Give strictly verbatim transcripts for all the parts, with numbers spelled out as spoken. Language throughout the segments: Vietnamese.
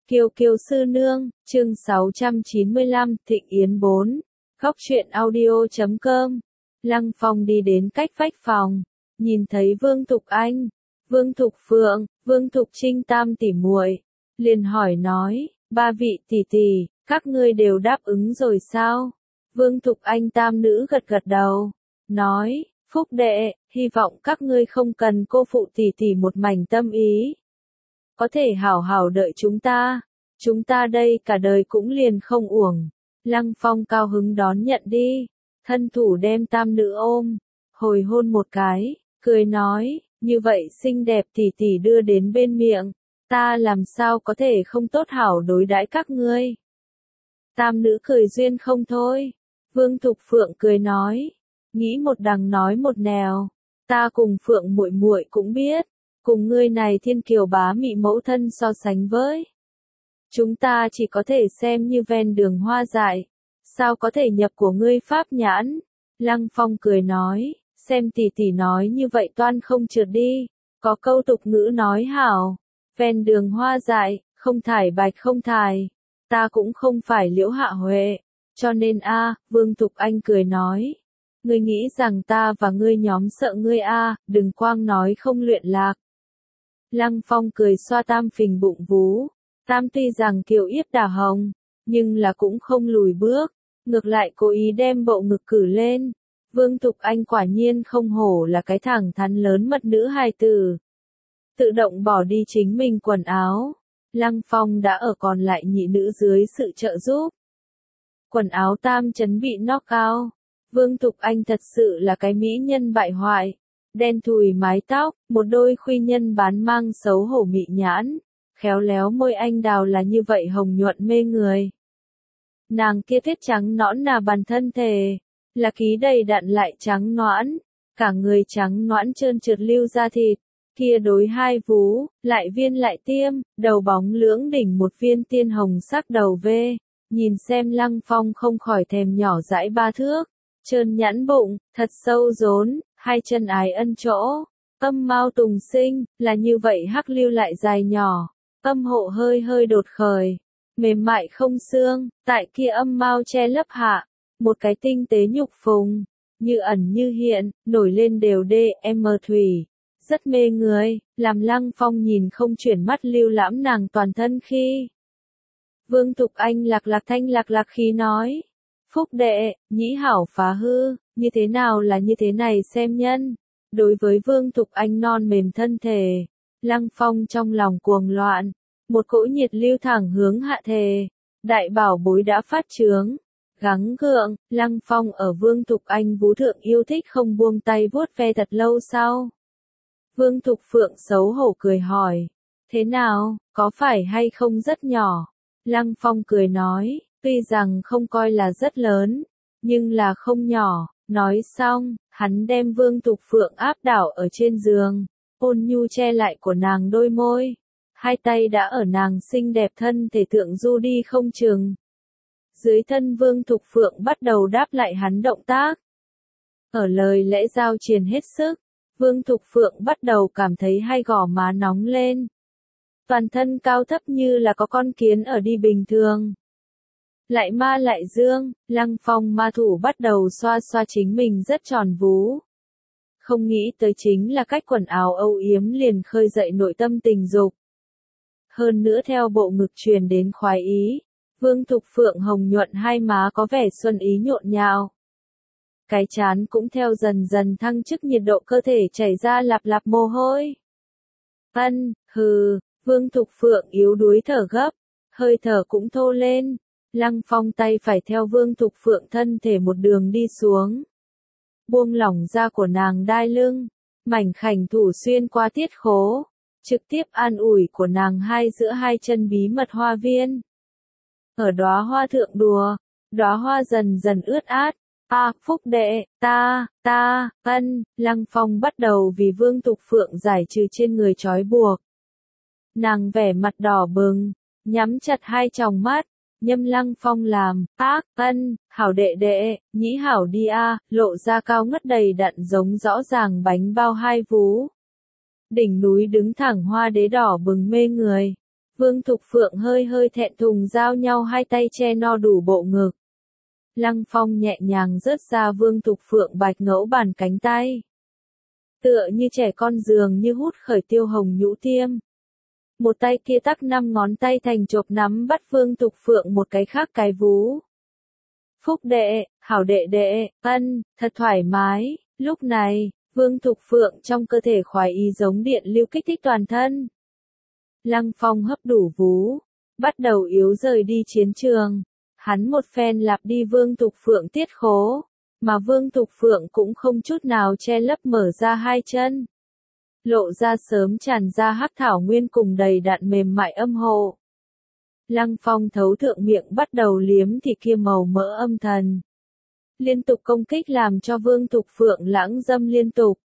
Kiều Kiều sư nương, chương sáu trăm chín mươi lăm, Thịnh Yến bốn. Góc truyện audio chấm com. Lăng Phong đi đến cách vách phòng, nhìn thấy Vương Thục Anh, Vương Thục Phượng, Vương Thục Trinh tam tỷ muội, liền hỏi nói, ba vị tỷ tỷ, các ngươi đều đáp ứng rồi sao? Vương Thục Anh tam nữ gật gật đầu, nói, Phúc đệ, hy vọng các ngươi không cần cô phụ tỷ tỷ một mảnh tâm ý. Có thể hảo hảo đợi chúng ta, chúng ta đây cả đời cũng liền không uổng. Lăng Phong cao hứng đón nhận đi, thân thủ đem tam nữ ôm, hồi hôn một cái, cười nói, như vậy xinh đẹp tỷ tỷ đưa đến bên miệng, ta làm sao có thể không tốt hảo đối đãi các ngươi. Tam nữ cười duyên không thôi, Vương Thục Phượng cười nói, nghĩ một đằng nói một nẻo, ta cùng Phượng muội muội cũng biết, cùng ngươi này thiên kiều bá mị mẫu thân so sánh với. Chúng ta chỉ có thể xem như ven đường hoa dại, sao có thể nhập của ngươi pháp nhãn. Lăng Phong cười nói, xem tỷ tỷ nói như vậy toan không trượt đi, có câu tục ngữ nói hảo, ven đường hoa dại, không thải bạch không thải, ta cũng không phải Liễu Hạ Huệ, cho nên a, Vương Thục Anh cười nói, ngươi nghĩ rằng ta và ngươi nhóm sợ ngươi a, đừng quang nói không luyện lạc. Lăng Phong cười xoa tam phình bụng vú, tam tuy rằng kiều yết đà hồng, nhưng là cũng không lùi bước, ngược lại cố ý đem bộ ngực cử lên. Vương Thục Anh quả nhiên không hổ là cái thẳng thắn lớn mật nữ hài tử. Tự động bỏ đi chính mình quần áo, Lăng Phong đã ở còn lại nhị nữ dưới sự trợ giúp. Quần áo tam chấn bị knock out, Vương Thục Anh thật sự là cái mỹ nhân bại hoại. Đen thùi mái tóc, một đôi khuy nhân bán mang xấu hổ mị nhãn, khéo léo môi anh đào là như vậy hồng nhuận mê người. Nàng kia tuyết trắng nõn nà bàn thân thể, là ký đầy đặn lại trắng nõn, cả người trắng nõn trơn trượt lưu ra thịt, kia đối hai vú, lại viên lại tiêm, đầu bóng lưỡng đỉnh một viên tiên hồng sắc đầu vê, nhìn xem Lăng Phong không khỏi thèm nhỏ dãi ba thước, trơn nhẵn bụng, thật sâu rốn. Hai chân ái ân chỗ, âm mao tùng sinh, là như vậy hắc lưu lại dài nhỏ, âm hộ hơi hơi đột khởi, mềm mại không xương, tại kia âm mao che lấp hạ, một cái tinh tế nhục phùng, như ẩn như hiện, nổi lên đều đê em thủy, rất mê người, làm Lăng Phong nhìn không chuyển mắt lưu lãm nàng toàn thân khi. Vương Thục Anh lạc lạc thanh lạc lạc khí nói, Phúc đệ, nhĩ hảo phá hư. Như thế nào là như thế này xem nhân. Đối với Vương Thục Anh non mềm thân thể, Lăng Phong trong lòng cuồng loạn, một cỗ nhiệt lưu thẳng hướng hạ thề, đại bảo bối đã phát trướng, gắng gượng, Lăng Phong ở Vương Thục Anh vú thượng yêu thích không buông tay vuốt ve thật lâu sau. Vương Thục Phượng xấu hổ cười hỏi, thế nào, có phải hay không rất nhỏ? Lăng Phong cười nói, tuy rằng không coi là rất lớn, nhưng là không nhỏ. Nói xong, hắn đem Vương Thục Phượng áp đảo ở trên giường, ôn nhu che lại của nàng đôi môi, hai tay đã ở nàng xinh đẹp thân thể thượng du đi không chừng. Dưới thân Vương Thục Phượng bắt đầu đáp lại hắn động tác. Ở lời lẽ giao truyền hết sức, Vương Thục Phượng bắt đầu cảm thấy hai gò má nóng lên. Toàn thân cao thấp như là có con kiến ở đi bình thường. Lại ma lại dương, Lăng Phong ma thủ bắt đầu xoa xoa chính mình rất tròn vú. Không nghĩ tới chính là cách quần áo âu yếm liền khơi dậy nội tâm tình dục. Hơn nữa theo bộ ngực truyền đến khoái ý, Vương Thục Phượng hồng nhuận hai má có vẻ xuân ý nhộn nhạo. Cái chán cũng theo dần dần thăng chức nhiệt độ cơ thể chảy ra lạp lạp mồ hôi. Ân, hừ, Vương Thục Phượng yếu đuối thở gấp, hơi thở cũng thô lên. Lăng Phong tay phải theo Vương Thục Phượng thân thể một đường đi xuống. Buông lỏng ra của nàng đai lưng, mảnh khảnh thủ xuyên qua tiết khố, trực tiếp an ủi của nàng hai giữa hai chân bí mật hoa viên. Ở đóa hoa thượng đùa, đóa hoa dần dần ướt át, a Phúc đệ, ta, ta, ân, Lăng Phong bắt đầu vì Vương Thục Phượng giải trừ trên người trói buộc. Nàng vẻ mặt đỏ bừng, nhắm chặt hai tròng mắt. Nhâm Lăng Phong làm, ác, ân, hảo đệ đệ, nhĩ hảo đi a, lộ ra cao ngất đầy đặn giống rõ ràng bánh bao hai vú. Đỉnh núi đứng thẳng hoa đế đỏ bừng mê người. Vương Thục Phượng hơi hơi thẹn thùng giao nhau hai tay che no đủ bộ ngực. Lăng Phong nhẹ nhàng rớt ra Vương Thục Phượng bạch ngẫu bàn cánh tay. Tựa như trẻ con dường như hút khởi tiêu hồng nhũ tiêm. Một tay kia tắc năm ngón tay thành chộp nắm bắt Vương Thục Phượng một cái khác cái vú. Phúc đệ, hảo đệ đệ, ân, thật thoải mái. Lúc này, Vương Thục Phượng trong cơ thể khoái ý giống điện lưu kích thích toàn thân. Lăng Phong hấp đủ vú, bắt đầu yếu rời đi chiến trường. Hắn một phen lặp đi Vương Thục Phượng tiết khố, mà Vương Thục Phượng cũng không chút nào che lấp mở ra hai chân. Lộ ra sớm tràn ra hắc thảo nguyên cùng đầy đặn mềm mại âm hộ. Lăng Phong thấu thượng miệng bắt đầu liếm thì kia màu mỡ âm thần. Liên tục công kích làm cho Vương Thục Phượng lãng dâm liên tục.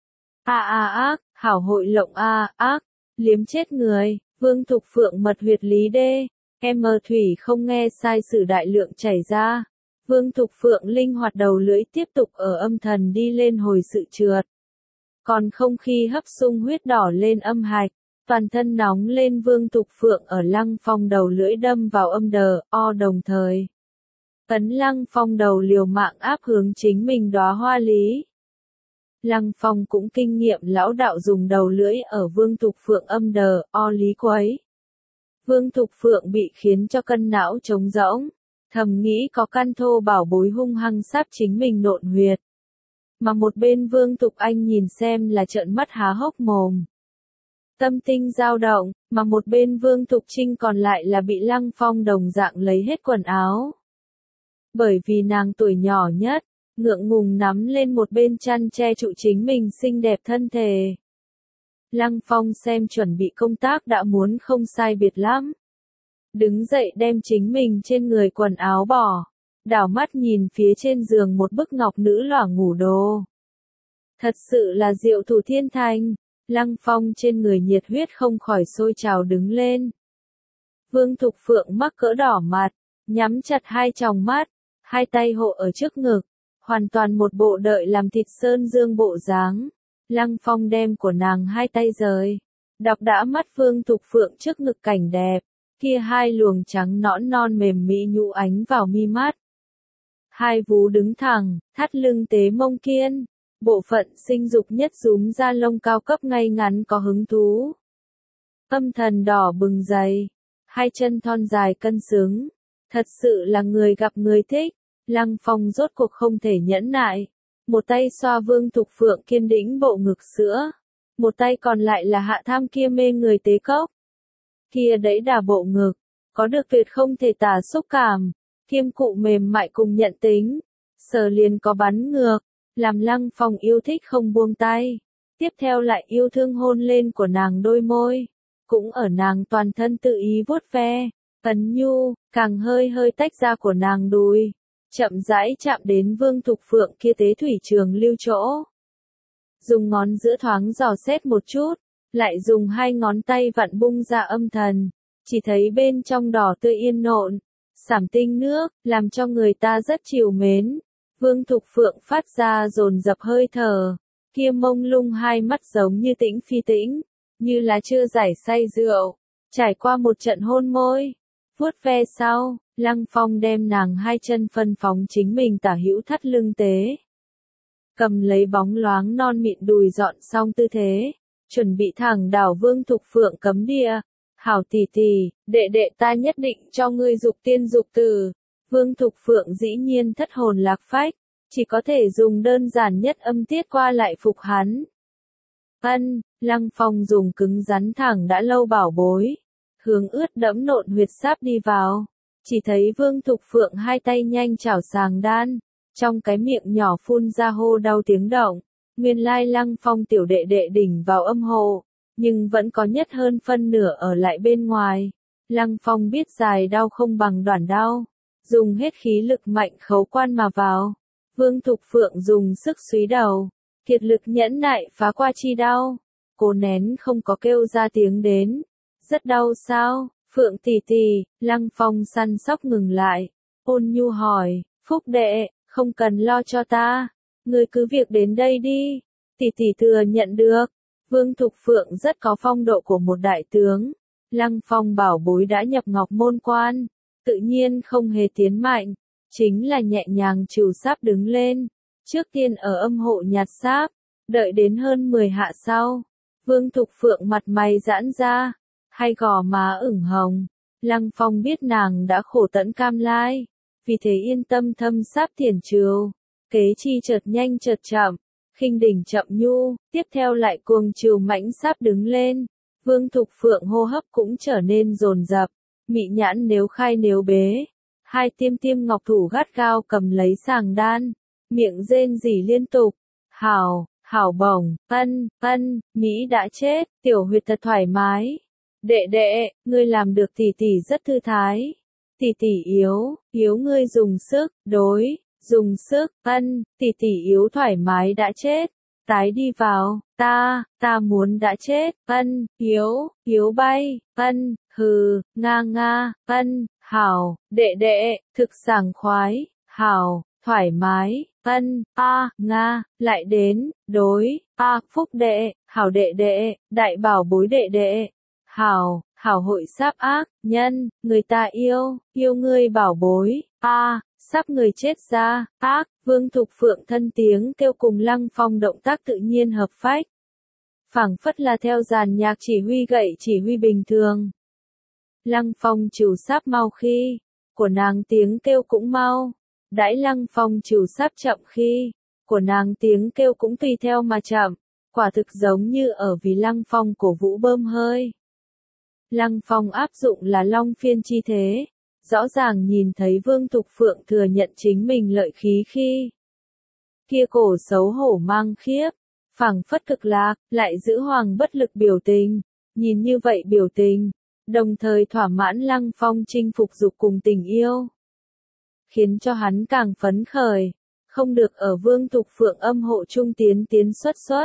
A a ác, hảo hội lộng a ác, liếm chết người, Vương Thục Phượng mật huyệt lý đê, em thủy không nghe sai sử đại lượng chảy ra. Vương Thục Phượng linh hoạt đầu lưỡi tiếp tục ở âm thần đi lên hồi sự trượt. Còn không khi hấp sung huyết đỏ lên âm hạch, toàn thân nóng lên Vương Thục Phượng ở Lăng Phong đầu lưỡi đâm vào âm đờ, o đồng thời. Ấn Lăng Phong đầu liều mạng áp hướng chính mình đóa hoa lý. Lăng Phong cũng kinh nghiệm lão đạo dùng đầu lưỡi ở Vương Thục Phượng âm đờ, o lý quấy. Vương Thục Phượng bị khiến cho cân não trống rỗng, thầm nghĩ có căn thô bảo bối hung hăng sáp chính mình nộn huyệt. Mà một bên Vương Thục Anh nhìn xem là trợn mắt há hốc mồm. Tâm tinh dao động, mà một bên Vương Thục Trinh còn lại là bị Lăng Phong đồng dạng lấy hết quần áo. Bởi vì nàng tuổi nhỏ nhất, ngượng ngùng nắm lên một bên chăn che trụ chính mình xinh đẹp thân thể. Lăng Phong xem chuẩn bị công tác đã muốn không sai biệt lắm. Đứng dậy đem chính mình trên người quần áo bỏ, đảo mắt nhìn phía trên giường một bức ngọc nữ lỏa ngủ đồ. Thật sự là diệu thủ thiên thành, Lăng Phong trên người nhiệt huyết không khỏi sôi trào đứng lên. Vương Thục Phượng mắc cỡ đỏ mặt, nhắm chặt hai tròng mắt, hai tay hộ ở trước ngực, hoàn toàn một bộ đợi làm thịt sơn dương bộ dáng. Lăng Phong đem của nàng hai tay rời, đọc đã mắt Vương Thục Phượng trước ngực cảnh đẹp, kia hai luồng trắng nõn non mềm mỹ nhũ ánh vào mi mắt. Hai vú đứng thẳng, thắt lưng tế mông kiên, bộ phận sinh dục nhất rúm ra lông cao cấp ngay ngắn có hứng thú. Âm thần đỏ bừng dày, hai chân thon dài cân xứng, thật sự là người gặp người thích. Lăng Phong rốt cuộc không thể nhẫn nại, một tay xoa Vương Thục Phượng kiên đĩnh bộ ngực sữa, một tay còn lại là hạ tham kia mê người tế cốc. Kia đẫy đà bộ ngực, có được tuyệt không thể tả xúc cảm, kiêm cụ mềm mại cùng nhận tính, sờ liền có bắn ngược, làm Lăng Phong yêu thích không buông tay. Tiếp theo lại yêu thương hôn lên của nàng đôi môi, cũng ở nàng toàn thân tự ý vuốt ve, ấn nhu, càng hơi hơi tách ra của nàng đùi, chậm rãi chạm đến Vương Thục Phượng kia tế thủy trường lưu chỗ. Dùng ngón giữa thoáng dò xét một chút, lại dùng hai ngón tay vặn bung ra âm thần, chỉ thấy bên trong đỏ tươi yên nộn, sảm tinh nước, làm cho người ta rất chiều mến. Vương Thục Phượng phát ra dồn dập hơi thở, kia mông lung hai mắt giống như tĩnh phi tĩnh, như là chưa giải say rượu, trải qua một trận hôn môi, vuốt ve sau, Lăng Phong đem nàng hai chân phân phóng chính mình tả hữu thắt lưng tế. Cầm lấy bóng loáng non mịn đùi dọn xong tư thế, chuẩn bị thẳng đảo Vương Thục Phượng cấm địa. Hảo tỷ tỷ, đệ đệ ta nhất định cho ngươi dục tiên dục tử. Vương Thục Phượng dĩ nhiên thất hồn lạc phách, chỉ có thể dùng đơn giản nhất âm tiết qua lại phục hắn. Ân, Lăng Phong dùng cứng rắn thẳng đã lâu bảo bối, hướng ướt đẫm nộn huyệt sáp đi vào, chỉ thấy Vương Thục Phượng hai tay nhanh chảo sàng đan, trong cái miệng nhỏ phun ra hô đau tiếng động. Nguyên lai Lăng Phong tiểu đệ đệ đỉnh vào âm hồ, nhưng vẫn có nhất hơn phân nửa ở lại bên ngoài. Lăng Phong biết dài đau không bằng đoạn đau, dùng hết khí lực mạnh khấu quan mà vào. Vương Thục Phượng dùng sức súy đầu, kiệt lực nhẫn nại phá qua chi đau, cố nén không có kêu ra tiếng đến. Rất đau sao, Phượng tỷ tỷ, Lăng Phong săn sóc ngừng lại, ôn nhu hỏi, Phúc đệ, không cần lo cho ta, ngươi cứ việc đến đây đi, tỷ tỷ thừa nhận được. Vương Thục Phượng rất có phong độ của một đại tướng, Lăng Phong bảo bối đã nhập ngọc môn quan, tự nhiên không hề tiến mạnh, chính là nhẹ nhàng trừ sáp đứng lên, trước tiên ở âm hộ nhặt sáp, đợi đến hơn mười hạ sau, Vương Thục Phượng mặt mày giãn ra, hai gò má ửng hồng, Lăng Phong biết nàng đã khổ tận cam lai, vì thế yên tâm thâm sáp tiền trừ, kế chi chợt nhanh chợt chậm, khinh đỉnh chậm nhu, tiếp theo lại cuồng trừ mãnh sáp đứng lên, Vương Thục Phượng hô hấp cũng trở nên dồn dập, mị nhãn nếu khai nếu bế, hai tiêm tiêm ngọc thủ gắt gao cầm lấy sàng đan, miệng rên rỉ liên tục, hảo, hảo bổng, ân, ân, Mỹ đã chết, tiểu huyệt thật thoải mái. Đệ đệ, ngươi làm được tỷ tỷ rất thư thái. Tỷ tỷ yếu, yếu ngươi dùng sức, đối, dùng sức, ân, tỷ tỷ yếu thoải mái đã chết. Tái đi vào, ta, ta muốn đã chết, ân, yếu, yếu bay, ân, hừ, nga nga, ân, hảo, đệ đệ, thực sảng khoái, hảo, thoải mái, ân, a, nga, lại đến, đối, a, phúc đệ, hảo đệ đệ, đại bảo bối đệ đệ, hảo, hảo hội sáp ác, nhân, người ta yêu, yêu ngươi bảo bối, a, sắp người chết ra, ác, Vương Thục Phượng thân tiếng kêu cùng Lăng Phong động tác tự nhiên hợp phách. Phảng phất là theo dàn nhạc chỉ huy gậy chỉ huy bình thường. Lăng Phong trừ sáp mau khi, của nàng tiếng kêu cũng mau. Đãi Lăng Phong trừ sáp chậm khi, của nàng tiếng kêu cũng tùy theo mà chậm. Quả thực giống như ở vì Lăng Phong cổ vũ bơm hơi. Lăng Phong áp dụng là long phiên chi thế. Rõ ràng nhìn thấy Vương Thục Phượng thừa nhận chính mình lợi khí khi kia cổ xấu hổ mang khiếp, phảng phất cực lạc, lại giữ hoàng bất lực biểu tình, nhìn như vậy biểu tình, đồng thời thỏa mãn Lăng Phong chinh phục dục cùng tình yêu, khiến cho hắn càng phấn khởi, không được ở Vương Thục Phượng âm hộ trung tiến tiến xuất xuất.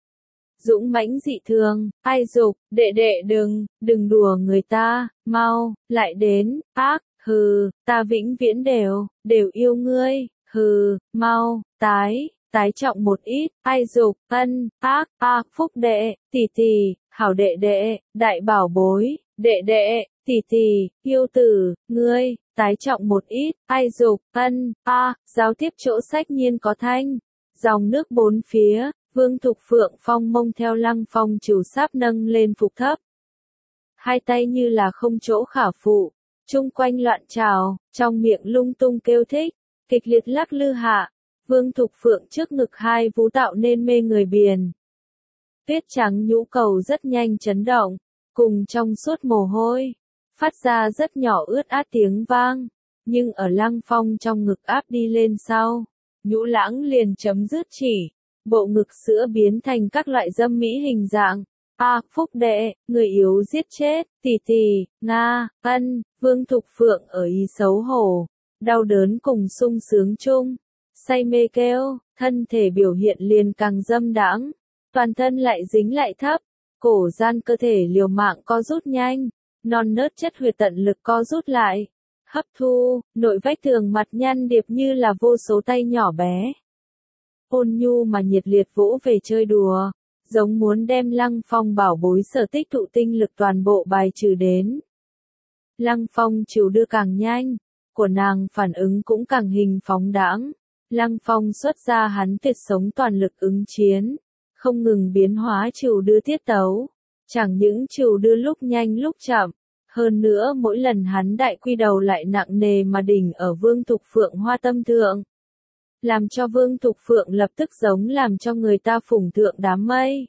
Dũng mãnh dị thường, ai dục, đệ đệ đừng, đừng đùa người ta, mau, lại đến, ác, hừ, ta vĩnh viễn đều, đều yêu ngươi, hừ, mau, tái, tái trọng một ít, ai dục, ân, ác, ác, phúc đệ, tỷ tỷ, hảo đệ đệ, đại bảo bối, đệ đệ, tỷ tỷ, yêu tử, ngươi, tái trọng một ít, ai dục, ân, a, giao tiếp chỗ sách nhiên có thanh, dòng nước bốn phía. Vương Thục Phượng phong mông theo Lăng Phong trừ sáp nâng lên phục thấp. Hai tay như là không chỗ khả phụ, chung quanh loạn trào, trong miệng lung tung kêu thích, kịch liệt lắc lư hạ. Vương Thục Phượng trước ngực hai vú tạo nên mê người biển. Tuyết trắng nhũ cầu rất nhanh chấn động, cùng trong suốt mồ hôi, phát ra rất nhỏ ướt át tiếng vang, nhưng ở Lăng Phong trong ngực áp đi lên sau, nhũ lãng liền chấm dứt chỉ. Bộ ngực sữa biến thành các loại dâm mỹ hình dạng. A, phúc đệ, người yếu giết chết, tỷ tỷ, nga, ân, Vương Thục Phượng ở ý xấu hổ, đau đớn cùng sung sướng chung, say mê kêu, thân thể biểu hiện liền càng dâm đãng, toàn thân lại dính lại thấp, cổ gian cơ thể liều mạng co rút nhanh, non nớt chất huyệt tận lực co rút lại, hấp thu, nội vách tường mặt nhăn điệp như là vô số tay nhỏ bé. Ôn nhu mà nhiệt liệt vỗ về chơi đùa, giống muốn đem Lăng Phong bảo bối sở tích tụ tinh lực toàn bộ bài trừ đến. Lăng Phong trừ đưa càng nhanh, của nàng phản ứng cũng càng hình phóng đãng. Lăng Phong xuất ra hắn tuyệt sống toàn lực ứng chiến, không ngừng biến hóa trừ đưa tiết tấu, chẳng những trừ đưa lúc nhanh lúc chậm, hơn nữa mỗi lần hắn đại quy đầu lại nặng nề mà đỉnh ở Vương Thục Phượng hoa tâm thượng. Làm cho Vương Thục Phượng lập tức giống làm cho người ta phủng thượng đám mây.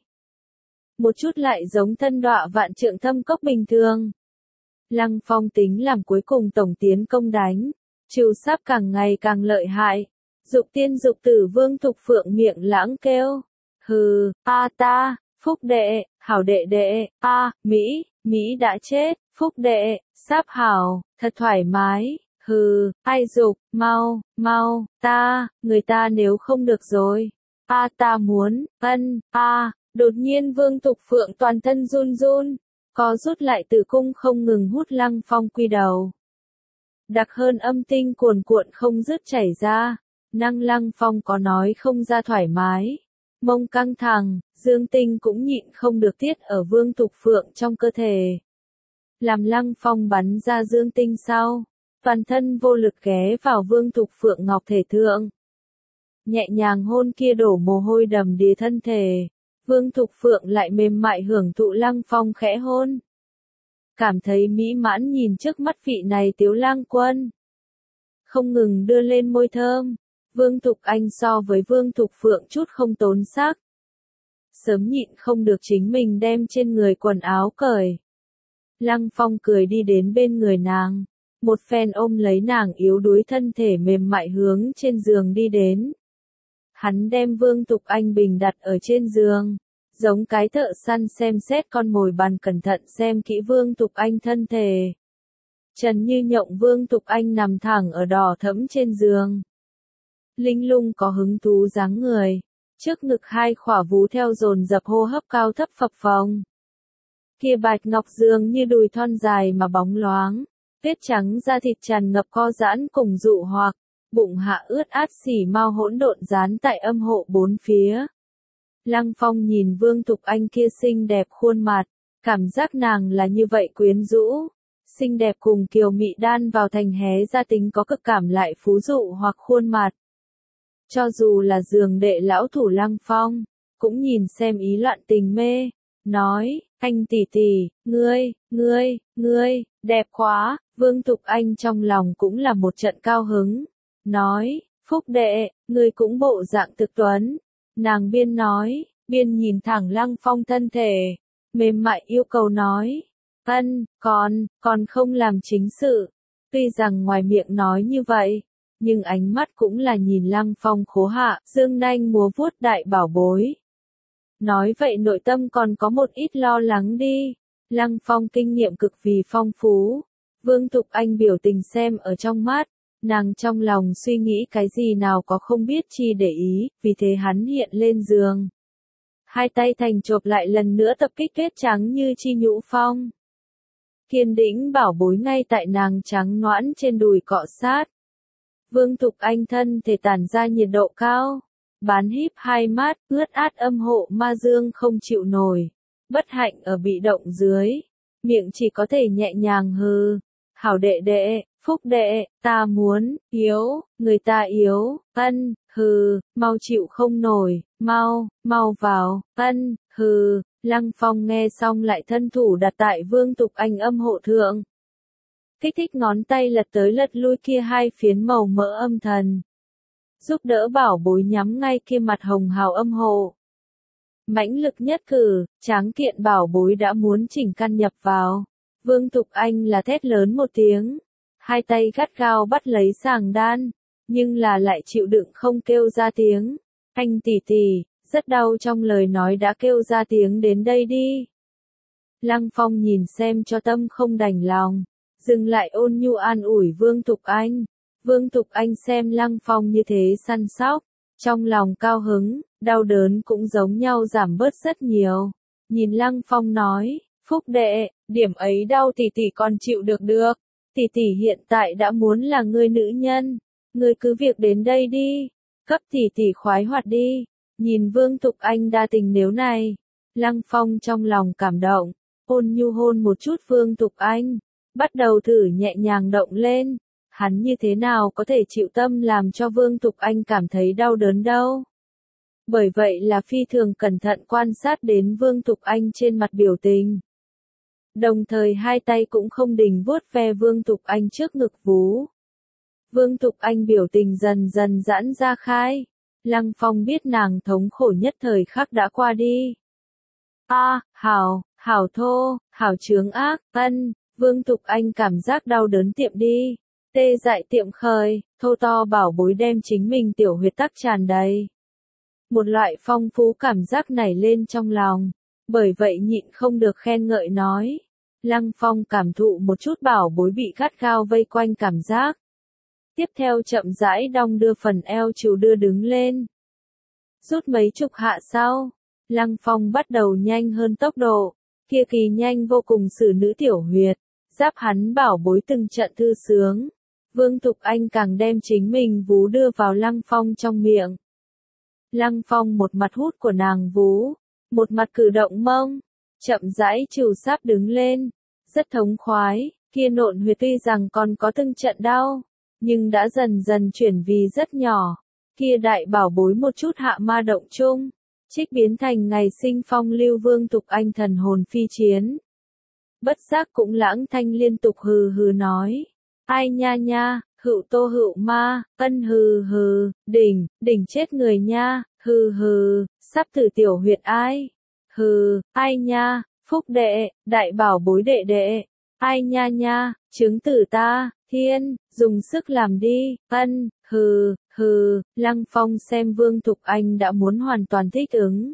Một chút lại giống thân đọa vạn trượng thâm cốc bình thường. Lăng Phong tính làm cuối cùng tổng tiến công đánh, trừ sáp càng ngày càng lợi hại. Dục tiên dục tử Vương Thục Phượng miệng lãng kêu. Hừ, a ta, phúc đệ, hảo đệ đệ, a, Mỹ, Mỹ đã chết, phúc đệ, sáp hảo, thật thoải mái. Hừ, ai dục, mau, mau, ta, người ta nếu không được rồi. A ta muốn, ân, a, đột nhiên Vương Thục Phượng toàn thân run run, co rút lại tử cung không ngừng hút Lăng Phong quy đầu. Đặc hơn âm tinh cuồn cuộn không dứt chảy ra, năng Lăng Phong có nói không ra thoải mái. Mông căng thẳng, dương tinh cũng nhịn không được tiết ở Vương Thục Phượng trong cơ thể. làm Lăng Phong bắn ra dương tinh sau, toàn thân vô lực ghé vào Vương Thục Phượng ngọc thể thượng. Nhẹ nhàng hôn kia đổ mồ hôi đầm đìa thân thể, Vương Thục Phượng lại mềm mại hưởng thụ Lăng Phong khẽ hôn. Cảm thấy mỹ mãn nhìn trước mắt vị này Tiếu Lang Quân. Không ngừng đưa lên môi thơm, Vương Thục Anh so với Vương Thục Phượng chút không tốn xác. Sớm nhịn không được chính mình đem trên người quần áo cởi. Lăng Phong cười đi đến bên người nàng, một phen ôm lấy nàng yếu đuối thân thể mềm mại hướng trên giường đi đến. Hắn đem Vương Thục Anh bình đặt ở trên giường, giống cái thợ săn xem xét con mồi bàn cẩn thận xem kỹ Vương Thục Anh thân thể. Trần như nhộng Vương Thục Anh nằm thẳng ở đỏ thẫm trên giường. Linh lung có hứng thú dáng người, trước ngực hai khỏa vú theo dồn dập hô hấp cao thấp phập phồng. Kia bạch ngọc dường như đùi thon dài mà bóng loáng, tuyết trắng da thịt tràn ngập co giãn cùng dụ hoặc, bụng hạ ướt át xỉ mau hỗn độn dán tại âm hộ bốn phía. Lăng Phong nhìn Vương Thục Anh kia xinh đẹp khuôn mặt, cảm giác nàng là như vậy quyến rũ, xinh đẹp cùng kiều mị đan vào thành hé ra tính có cực cảm lại phú dụ hoặc khuôn mặt. Cho dù là giường đệ lão thủ Lăng Phong, cũng nhìn xem ý loạn tình mê, nói, anh tỷ tỷ, ngươi, ngươi, ngươi, đẹp quá, Vương Thục Anh trong lòng cũng là một trận cao hứng, nói, Phúc đệ, ngươi cũng bộ dạng thực tuấn, nàng biên nói, biên nhìn thẳng Lăng Phong thân thể, mềm mại yêu cầu nói, ân, còn, còn không làm chính sự, tuy rằng ngoài miệng nói như vậy, nhưng ánh mắt cũng là nhìn Lăng Phong khố hạ, dương nanh múa vuốt đại bảo bối. Nói vậy nội tâm còn có một ít lo lắng đi, Lăng Phong kinh nghiệm cực vì phong phú, Vương Thục Anh biểu tình xem ở trong mắt, nàng trong lòng suy nghĩ cái gì nào có không biết chi để ý, vì thế hắn hiện lên giường. Hai tay thành chộp lại lần nữa tập kích tuyết trắng như chi nhũ phong. Kiên đĩnh bảo bối ngay tại nàng trắng noãn trên đùi cọ sát. Vương Thục Anh thân thể tản ra nhiệt độ cao, bán híp hai mắt, ướt át âm hộ ma dương không chịu nổi, bất hạnh ở bị động dưới, miệng chỉ có thể nhẹ nhàng hừ, hảo đệ đệ, Phúc đệ, ta muốn, yếu, người ta yếu, ân, hừ, mau chịu không nổi, mau, mau vào, ân, hừ, Lăng Phong nghe xong lại thân thủ đặt tại Vương Thục Anh âm hộ thượng. Kích thích ngón tay lật tới lật lui kia hai phiến màu mỡ âm thần. Giúp đỡ bảo bối nhắm ngay kia mặt hồng hào âm hộ. Mãnh lực nhất cử, tráng kiện bảo bối đã muốn chỉnh căn nhập vào. Vương Thục Anh là thét lớn một tiếng. Hai tay gắt gao bắt lấy sàng đan, nhưng là lại chịu đựng không kêu ra tiếng. Anh tỷ tỷ, rất đau trong lời nói đã kêu ra tiếng đến đây đi. Lăng Phong nhìn xem cho tâm không đành lòng, dừng lại ôn nhu an ủi Vương Thục Anh. Vương Thục Anh xem Lăng Phong như thế săn sóc, trong lòng cao hứng, đau đớn cũng giống nhau giảm bớt rất nhiều. Nhìn Lăng Phong nói, Phúc đệ, điểm ấy đau tỷ tỷ còn chịu được được. Tỷ tỷ hiện tại đã muốn là ngươi nữ nhân, ngươi cứ việc đến đây đi, cấp tỷ tỷ khoái hoạt đi. Nhìn Vương Thục Anh đa tình nếu này, Lăng Phong trong lòng cảm động, ôn nhu hôn một chút Vương Thục Anh, bắt đầu thử nhẹ nhàng động lên. Hắn như thế nào có thể chịu tâm làm cho Vương Thục Anh cảm thấy đau đớn đâu. Bởi vậy là phi thường cẩn thận quan sát đến Vương Thục Anh trên mặt biểu tình. Đồng thời hai tay cũng không đình vuốt ve Vương Thục Anh trước ngực vú. Vương Thục Anh biểu tình dần dần giãn ra khai. Lăng Phong biết nàng thống khổ nhất thời khắc đã qua đi. A, à, hảo, hảo thô, hảo chướng ác, ân, Vương Thục Anh cảm giác đau đớn tiệm đi. Tê dại tiệm khởi, thô to bảo bối đem chính mình tiểu huyệt tắc tràn đầy. Một loại phong phú cảm giác nảy lên trong lòng, bởi vậy nhịn không được khen ngợi nói. Lăng Phong cảm thụ một chút bảo bối bị gắt gao vây quanh cảm giác. Tiếp theo chậm rãi đong đưa phần eo chịu đưa đứng lên. Rút mấy chục hạ sau, Lăng Phong bắt đầu nhanh hơn tốc độ, kia kỳ nhanh vô cùng xử nữ tiểu huyệt, giáp hắn bảo bối từng trận thư sướng. Vương Thục Anh càng đem chính mình vú đưa vào Lăng Phong trong miệng. Lăng Phong một mặt hút của nàng vú, một mặt cử động mông, chậm rãi trừ sáp đứng lên, rất thống khoái, kia nộn huyệt tuy rằng còn có từng trận đau, nhưng đã dần dần chuyển vì rất nhỏ, kia đại bảo bối một chút hạ ma động chung, trích biến thành ngày sinh phong lưu Vương Tục Anh thần hồn phi chiến. Bất giác cũng lãng thanh liên tục hừ hừ nói, ai nha nha, hữu tô hữu ma, ân hừ hừ, đỉnh, đỉnh chết người nha, hừ hừ, sắp thử tiểu huyệt ai, hừ, ai nha, phúc đệ, đại bảo bối đệ đệ, ai nha nha, chứng tử ta, thiên, dùng sức làm đi, ân, hừ, hừ, Lăng Phong xem Vương Thục Anh đã muốn hoàn toàn thích ứng.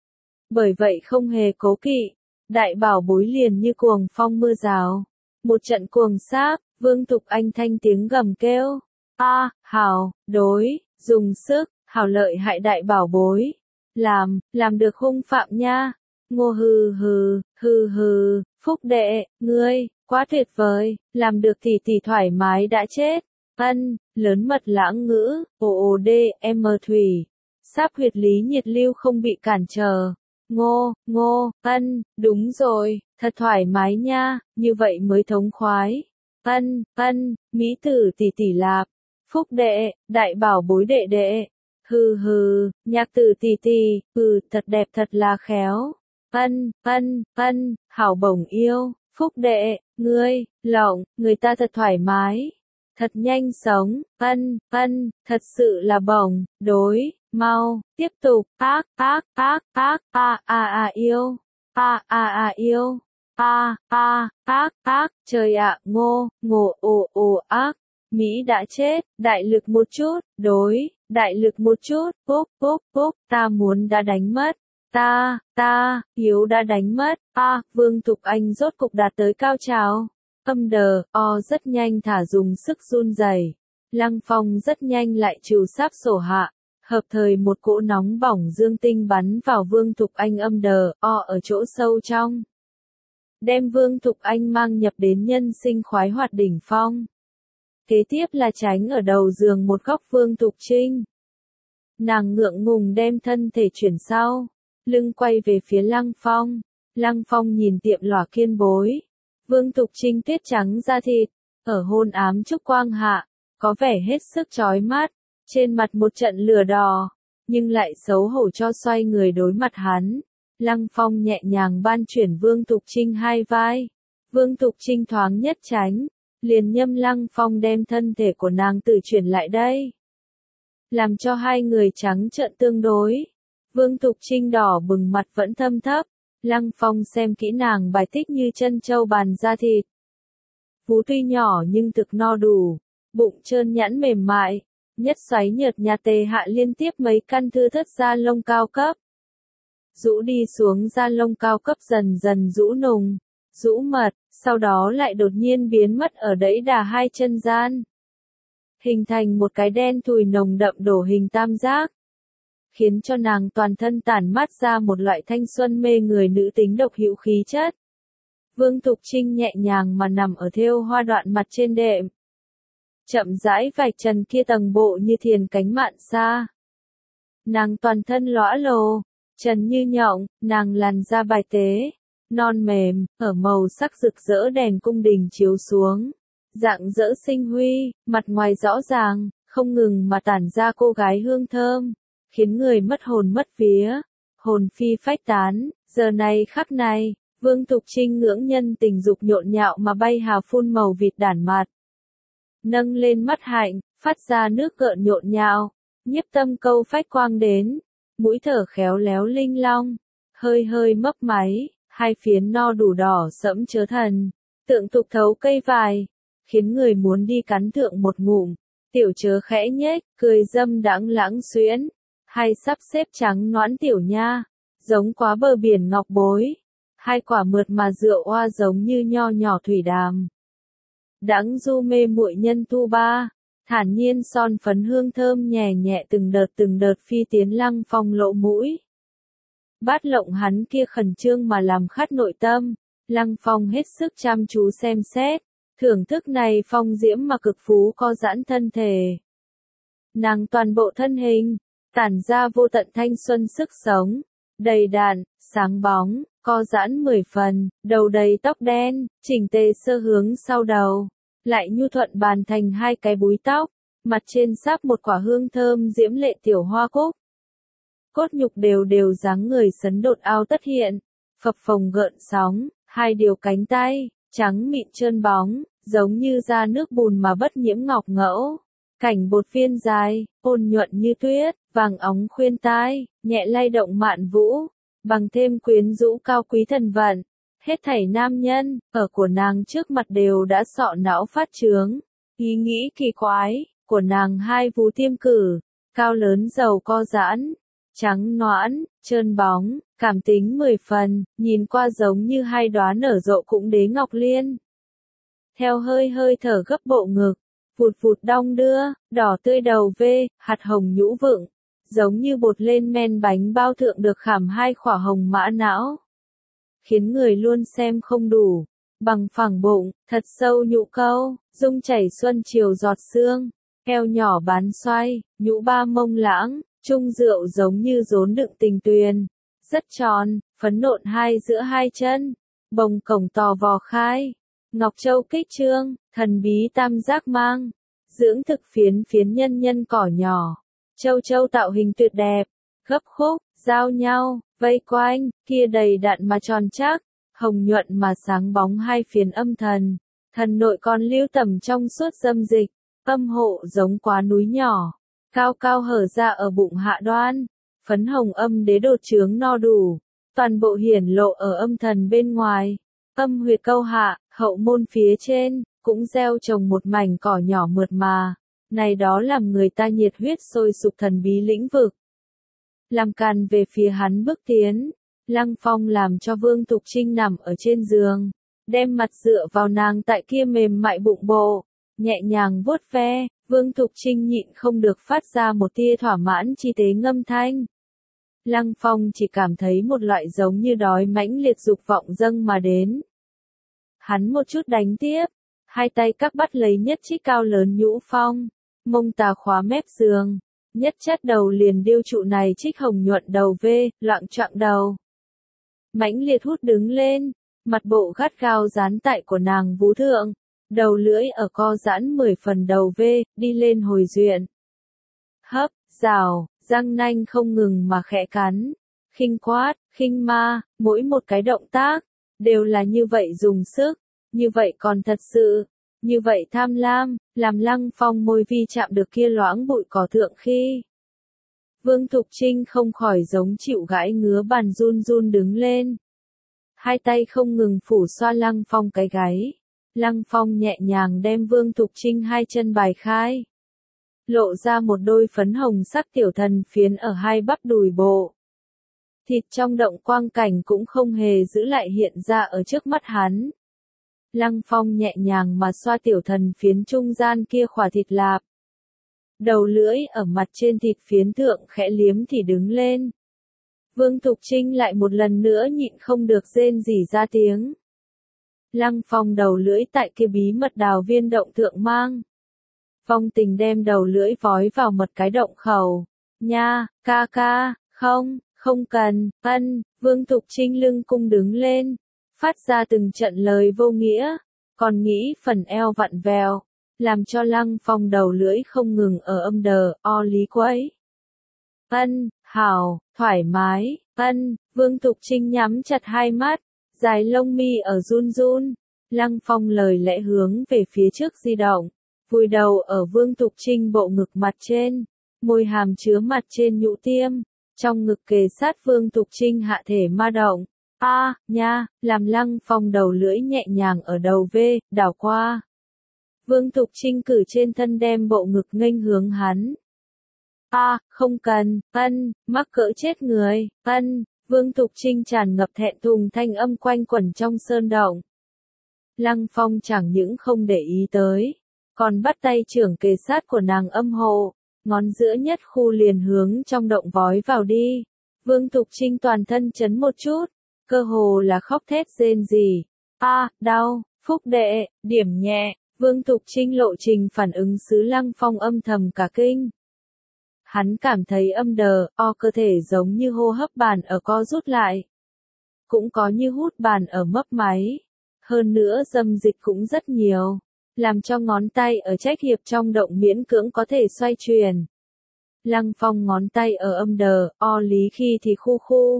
Bởi vậy không hề cố kỵ, đại bảo bối liền như cuồng phong mưa rào. Một trận cuồng sáp, Vương Thục Anh thanh tiếng gầm kêu, a, à, hảo, đối, dùng sức, hảo lợi hại đại bảo bối. Làm, làm được hung phạm nha. Ngô hừ hừ, hừ hừ, phúc đệ, ngươi, quá tuyệt vời, làm được tỷ tỷ thoải mái đã chết. Ân, lớn mật lãng ngữ, ồ ồ đê, em thủy. Sáp huyệt lý nhiệt lưu không bị cản trở. Ngô, ngô, ân, đúng rồi, thật thoải mái nha, như vậy mới thống khoái. Ân, ân, mỹ tử tỷ tỷ lạp. Phúc đệ, đại bảo bối đệ đệ. Hừ hừ, nhạc tử tỷ tỷ, ừ, thật đẹp thật là khéo. Ân, ân, ân, hảo bổng yêu, phúc đệ, ngươi, lộng, người ta thật thoải mái. Thật nhanh sống, ân, ân, thật sự là bổng, đối, mau, tiếp tục, ác, ác, ác, ác, a, a, a yêu, a, a, a yêu, a, a, ác, ác, trời ạ, ngô, ngô, ồ, ồ, ác, Mỹ đã chết, đại lực một chút, đối, đại lực một chút, bốp, bốp, bốp, ta muốn đã đánh mất, ta, ta, Hiếu đã đánh mất, a, Vương Thục Anh rốt cục đạt tới cao trào. Âm đờ, o rất nhanh thả dùng sức run rẩy. Lăng Phong rất nhanh lại trừ sáp sổ hạ, hợp thời một cỗ nóng bỏng dương tinh bắn vào Vương Thục Anh âm đờ, o ở chỗ sâu trong. Đem Vương Thục Anh mang nhập đến nhân sinh khoái hoạt đỉnh phong. Kế tiếp là tránh ở đầu giường một góc Vương Thục Trinh. Nàng ngượng ngùng đem thân thể chuyển sau, lưng quay về phía Lăng Phong. Lăng Phong nhìn tiệm lòa kiên bối. Vương Thục Trinh tuyết trắng da thịt, ở hôn ám trúc quang hạ, có vẻ hết sức chói mắt, trên mặt một trận lửa đỏ, nhưng lại xấu hổ cho xoay người đối mặt hắn. Lăng Phong nhẹ nhàng ban chuyển Vương Thục Trinh hai vai. Vương Thục Trinh thoáng nhất tránh, liền nhâm Lăng Phong đem thân thể của nàng tự chuyển lại đây. Làm cho hai người trắng trợn tương đối. Vương Thục Trinh đỏ bừng mặt vẫn thâm thấp. Lăng Phong xem kỹ nàng bài tích như chân châu bàn da thịt. Vú tuy nhỏ nhưng thực no đủ, bụng trơn nhẵn mềm mại, nhất xoáy nhợt nhạt tề hạ liên tiếp mấy căn thư thất da lông cao cấp. Rũ đi xuống da lông cao cấp dần dần rũ nùng, rũ mật, sau đó lại đột nhiên biến mất ở đẫy đà hai chân gian. Hình thành một cái đen thùi nồng đậm đổ hình tam giác. Khiến cho nàng toàn thân tản mát ra một loại thanh xuân mê người nữ tính độc hữu khí chất. Vương Thục Trinh nhẹ nhàng mà nằm ở thêu hoa đoạn mặt trên đệm. Chậm rãi vạch trần kia tầng bộ như thiền cánh mạn xa. Nàng toàn thân lõa lồ, trần như nhộng, nàng làn da bài tế, non mềm, ở màu sắc rực rỡ đèn cung đình chiếu xuống. Dạng dỡ sinh huy, mặt ngoài rõ ràng, không ngừng mà tản ra cô gái hương thơm. Khiến người mất hồn mất vía, hồn phi phách tán, giờ này khắc này, Vương Thục Trinh ngưỡng nhân tình dục nhộn nhạo mà bay hào phun màu vịt đản mạt. Nâng lên mắt hạnh, phát ra nước gợn nhộn nhạo, nhiếp tâm câu phách quang đến, mũi thở khéo léo linh long, hơi hơi mấp máy, hai phiến no đủ đỏ sẫm chớ thần, tượng thục thấu cây vài, khiến người muốn đi cắn thượng một ngụm, tiểu chớ khẽ nhếch, cười dâm đãng lãng xuyễn. Hai sắp xếp trắng nõn tiểu nha, giống quá bờ biển ngọc bối. Hai quả mượt mà rượu oa giống như nho nhỏ thủy đàm. Đãng du mê muội nhân thu ba, thản nhiên son phấn hương thơm nhẹ nhẹ từng đợt từng đợt phi tiến Lăng Phong lỗ mũi. Bát lộng hắn kia khẩn trương mà làm khát nội tâm, Lăng Phong hết sức chăm chú xem xét, thưởng thức này phong diễm mà cực phú co giãn thân thể. Nàng toàn bộ thân hình tản ra vô tận thanh xuân sức sống, đầy đặn, sáng bóng, co giãn mười phần, đầu đầy tóc đen, chỉnh tề sơ hướng sau đầu, lại nhu thuận bàn thành hai cái búi tóc, mặt trên sáp một quả hương thơm diễm lệ tiểu hoa cúc. Cốt nhục đều đều dáng người sấn đột ao tất hiện, phập phồng gợn sóng, hai điều cánh tay, trắng mịn trơn bóng, giống như da nước bùn mà bất nhiễm ngọc ngẫu. Cảnh bột viên dài, ôn nhuận như tuyết, vàng óng khuyên tai, nhẹ lay động mạn vũ, bằng thêm quyến rũ cao quý thần vận. Hết thảy nam nhân, ở của nàng trước mặt đều đã sọ não phát trướng. Ý nghĩ kỳ quái, của nàng hai vú tiêm cử, cao lớn giàu co giãn, trắng nõn, trơn bóng, cảm tính mười phần, nhìn qua giống như hai đóa nở rộ cũng đế ngọc liên. Theo hơi hơi thở gấp bộ ngực, vụt vụt đong đưa, đỏ tươi đầu vê, hạt hồng nhũ vựng, giống như bột lên men bánh bao thượng được khảm hai khỏa hồng mã não. Khiến người luôn xem không đủ, bằng phẳng bụng, thật sâu nhũ câu, dung chảy xuân chiều giọt sương, eo nhỏ bán xoay, nhũ ba mông lãng, trung rượu giống như rốn đựng tình tuyền, rất tròn, phấn nộn hai giữa hai chân, bồng cổng tò vò khai, ngọc châu kích trương, thần bí tam giác mang, dưỡng thực phiến phiến nhân nhân cỏ nhỏ, châu châu tạo hình tuyệt đẹp, gấp khúc, giao nhau, vây quanh, kia đầy đặn mà tròn chắc, hồng nhuận mà sáng bóng hai phiến âm thần, thần nội còn lưu tầm trong suốt dâm dịch, âm hộ giống quá núi nhỏ, cao cao hở ra ở bụng hạ đoan, phấn hồng âm đế đột trướng no đủ, toàn bộ hiển lộ ở âm thần bên ngoài, âm huyệt câu hạ, hậu môn phía trên, cũng gieo trồng một mảnh cỏ nhỏ mượt mà, này đó làm người ta nhiệt huyết sôi sục thần bí lĩnh vực. Làm càn về phía hắn bước tiến, Lăng Phong làm cho Vương Thục Trinh nằm ở trên giường, đem mặt dựa vào nàng tại kia mềm mại bụng bộ, nhẹ nhàng vuốt ve, Vương Thục Trinh nhịn không được phát ra một tia thỏa mãn chi tế ngâm thanh. Lăng Phong chỉ cảm thấy một loại giống như đói mãnh liệt dục vọng dâng mà đến. Hắn một chút đánh tiếp, hai tay các bắt lấy nhất trích cao lớn nhũ phong, mông tà khóa mép giường, nhất chất đầu liền điêu trụ này trích hồng nhuận đầu vê, loạng choạng đầu. Mãnh liệt hút đứng lên, mặt bộ gắt gao dán tại của nàng vú thượng, đầu lưỡi ở co giãn mười phần đầu vê, đi lên hồi duyện. Hấp, rào, răng nanh không ngừng mà khẽ cắn, khinh quát, khinh ma, mỗi một cái động tác, đều là như vậy dùng sức, như vậy còn thật sự, như vậy tham lam, làm Lăng Phong môi vi chạm được kia loãng bụi cỏ thượng khi. Vương Thục Trinh không khỏi giống chịu gãi ngứa bàn run run đứng lên. Hai tay không ngừng phủ xoa Lăng Phong cái gáy. Lăng Phong nhẹ nhàng đem Vương Thục Trinh hai chân bài khai. Lộ ra một đôi phấn hồng sắc tiểu thần phiến ở hai bắp đùi bộ. Thịt trong động quang cảnh cũng không hề giữ lại hiện ra ở trước mắt hắn. Lăng Phong nhẹ nhàng mà xoa tiểu thần phiến trung gian kia khỏa thịt lạp. Đầu lưỡi ở mặt trên thịt phiến thượng khẽ liếm thì đứng lên. Vương Thục Trinh lại một lần nữa nhịn không được rên rỉ ra tiếng. Lăng Phong đầu lưỡi tại kia bí mật đào viên động thượng mang. Phong tình đem đầu lưỡi vói vào mật cái động khẩu. Nha, ca ca, không, không cần, ân, Vương Thục Trinh lưng cung đứng lên. Phát ra từng trận lời vô nghĩa, còn nghĩ phần eo vặn vèo, làm cho Lăng Phong đầu lưỡi không ngừng ở âm đờ, o lý quấy. Ân, hảo, thoải mái, ân, Vương Thục Trinh nhắm chặt hai mắt, dài lông mi ở run run, Lăng Phong lời lẽ hướng về phía trước di động, vùi đầu ở Vương Thục Trinh bộ ngực mặt trên, môi hàm chứa mặt trên nhũ tiêm, trong ngực kề sát Vương Thục Trinh hạ thể ma động. A, à, nha, làm Lăng Phong đầu lưỡi nhẹ nhàng ở đầu vê, đảo qua. Vương Thục Trinh cử trên thân đem bộ ngực nghênh hướng hắn. A, à, không cần, ân, mắc cỡ chết người, ân, Vương Thục Trinh tràn ngập thẹn thùng thanh âm quanh quẩn trong sơn động. Lăng Phong chẳng những không để ý tới, còn bắt tay trưởng kề sát của nàng âm hộ, ngón giữa nhất khu liền hướng trong động vói vào đi. Vương Thục Trinh toàn thân chấn một chút. Cơ hồ là khóc thét rên rỉ. A, à, đau, phúc đệ, điểm nhẹ, Vương Thục Trinh lộ trình phản ứng xứ Lăng Phong âm thầm cả kinh. Hắn cảm thấy âm đờ, o cơ thể giống như hô hấp bàn ở co rút lại. cũng có như hút bàn ở mấp máy. Hơn nữa dâm dịch cũng rất nhiều, làm cho ngón tay ở trách hiệp trong động miễn cưỡng có thể xoay chuyển. Lăng Phong ngón tay ở âm đờ, o lý khi thì khu khu,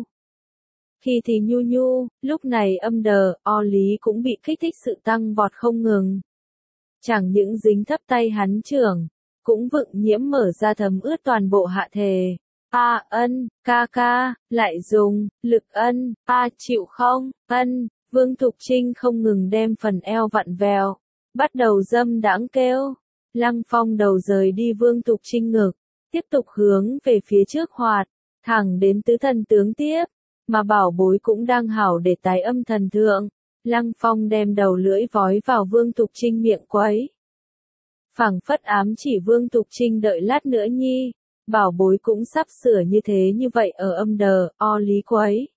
khi thì nhu nhu, lúc này âm đờ, o lý cũng bị kích thích sự tăng vọt không ngừng. Chẳng những dính thấp tay hắn trưởng, cũng vựng nhiễm mở ra thấm ướt toàn bộ hạ thể. A ân, ca ca, lại dùng, lực ân, a chịu không, ân, Vương Thục Trinh không ngừng đem phần eo vặn vẹo, bắt đầu dâm đãng kêu. Lăng Phong đầu rời đi Vương Thục Trinh ngực, tiếp tục hướng về phía trước hoạt, thẳng đến tứ thần tướng tiếp, mà bảo bối cũng đang hảo để tái âm thần thượng. Lăng Phong đem đầu lưỡi vói vào Vương Thục Trinh miệng quấy. Phảng phất ám chỉ Vương Thục Trinh đợi lát nữa nhi, bảo bối cũng sắp sửa như thế như vậy ở âm đờ, o lý quấy.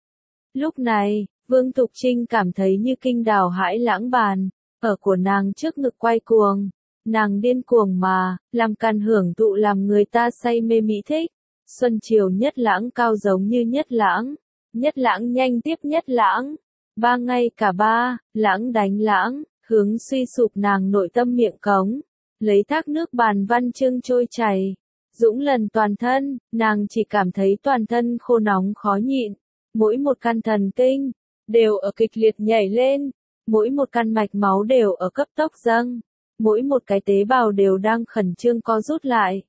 Lúc này, Vương Thục Trinh cảm thấy như kinh đào hãi lãng bàn, ở của nàng trước ngực quay cuồng. Nàng điên cuồng mà, làm càn hưởng thụ làm người ta say mê mỹ thích. Xuân chiều nhất lãng cao giống như nhất lãng, nhất lãng nhanh tiếp nhất lãng. Ba ngày cả ba, lãng đánh lãng, hướng suy sụp nàng nội tâm miệng cống. Lấy thác nước bàn văn chương trôi chảy. Dũng lần toàn thân, nàng chỉ cảm thấy toàn thân khô nóng khó nhịn. Mỗi một căn thần kinh, đều ở kịch liệt nhảy lên. Mỗi một căn mạch máu đều ở cấp tốc dâng. Mỗi một cái tế bào đều đang khẩn trương co rút lại.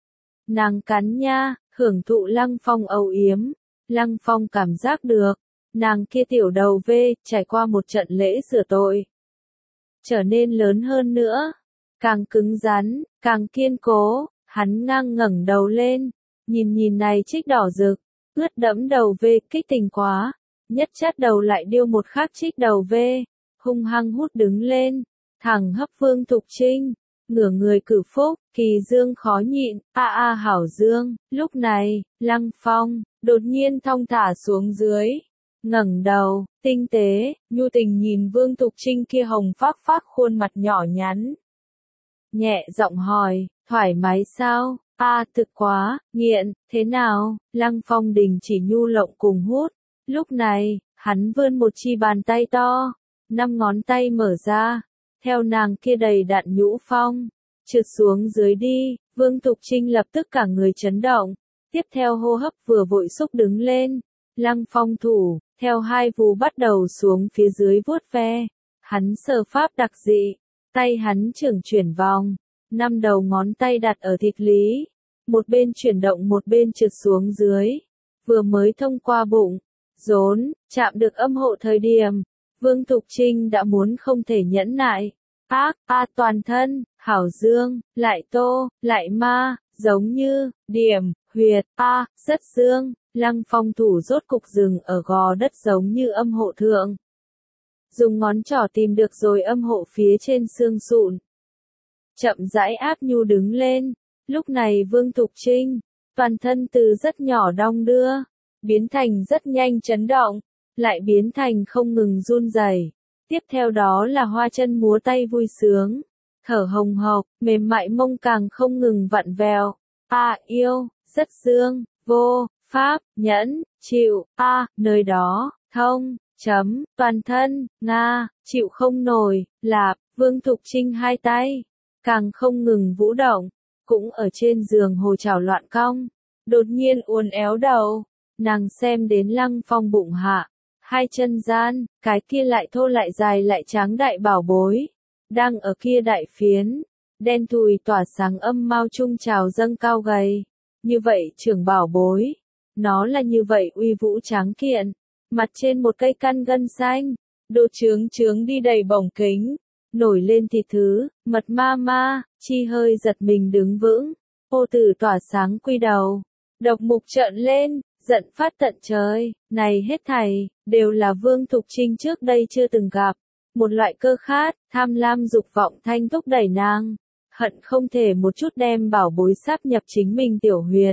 Nàng cắn nha, hưởng thụ Lăng Phong âu yếm. Lăng Phong cảm giác được, nàng kia tiểu đầu vê, trải qua một trận lễ rửa tội. Trở nên lớn hơn nữa, càng cứng rắn, càng kiên cố, hắn ngang ngẩng đầu lên, nhìn nhìn này trích đỏ rực, ướt đẫm đầu vê kích tình quá, nhất chát đầu lại điêu một khác trích đầu vê, hung hăng hút đứng lên. Thẳng hấp Vương Thục Trinh, ngửa người cử phúc, kỳ dương khó nhịn, a a hảo dương. Lúc này, Lăng Phong, đột nhiên thong thả xuống dưới, ngẩng đầu, tinh tế, nhu tình nhìn Vương Thục Trinh kia hồng phác phác khuôn mặt nhỏ nhắn. Nhẹ giọng hỏi, thoải mái sao, a à, thực quá, nghiện, thế nào, Lăng Phong đình chỉ nhu lộng cùng hút. Lúc này, hắn vươn một chi bàn tay to, năm ngón tay mở ra. Theo nàng kia đầy đặn nhũ phong, trượt xuống dưới đi, Vương Thục Trinh lập tức cả người chấn động, tiếp theo hô hấp vừa vội xúc đứng lên, Lăng Phong thủ, theo hai vú bắt đầu xuống phía dưới vuốt ve, hắn sờ pháp đặc dị, tay hắn trưởng chuyển vòng, năm đầu ngón tay đặt ở thịt lý, một bên chuyển động một bên trượt xuống dưới, vừa mới thông qua bụng, rốn, chạm được âm hộ thời điểm. Vương Thục Trinh đã muốn không thể nhẫn nại. Ác, a toàn thân, hảo dương, lại tô, lại ma, giống như, điểm, huyệt, a, rất dương. Lăng Phong thủ rốt cục dừng ở gò đất giống như âm hộ thượng. Dùng ngón trỏ tìm được rồi âm hộ phía trên xương sụn. Chậm rãi áp nhu đứng lên. Lúc này Vương Thục Trinh, toàn thân từ rất nhỏ đong đưa, biến thành rất nhanh chấn động. Lại biến thành không ngừng run rẩy. Tiếp theo đó là hoa chân múa tay vui sướng, thở hồng hộc, mềm mại mông càng không ngừng vặn vẹo. A yêu, rất dương, vô, pháp, nhẫn, chịu, a, nơi đó, thông, chấm, toàn thân, nga, chịu không nổi, lạp, Vương Thục Trinh hai tay, càng không ngừng vũ động, cũng ở trên giường hồ trào loạn cong, đột nhiên uốn éo đầu, nàng xem đến Lăng Phong bụng hạ. Hai chân gian, cái kia lại thô lại dài lại tráng đại bảo bối, đang ở kia đại phiến, đen thùi tỏa sáng âm mao trung trào dâng cao gầy, như vậy trưởng bảo bối, nó là như vậy uy vũ tráng kiện, mặt trên một cây căn gân xanh, đồ trướng trướng đi đầy bổng kính, nổi lên thịt thứ, mật ma ma, chi hơi giật mình đứng vững, ô tử tỏa sáng quy đầu, độc mục trợn lên. Giận phát tận trời, này hết thảy, đều là Vương Thục Trinh trước đây chưa từng gặp. Một loại cơ khát, tham lam dục vọng thanh thúc đẩy nàng. Hận không thể một chút đem bảo bối sáp nhập chính mình tiểu huyệt.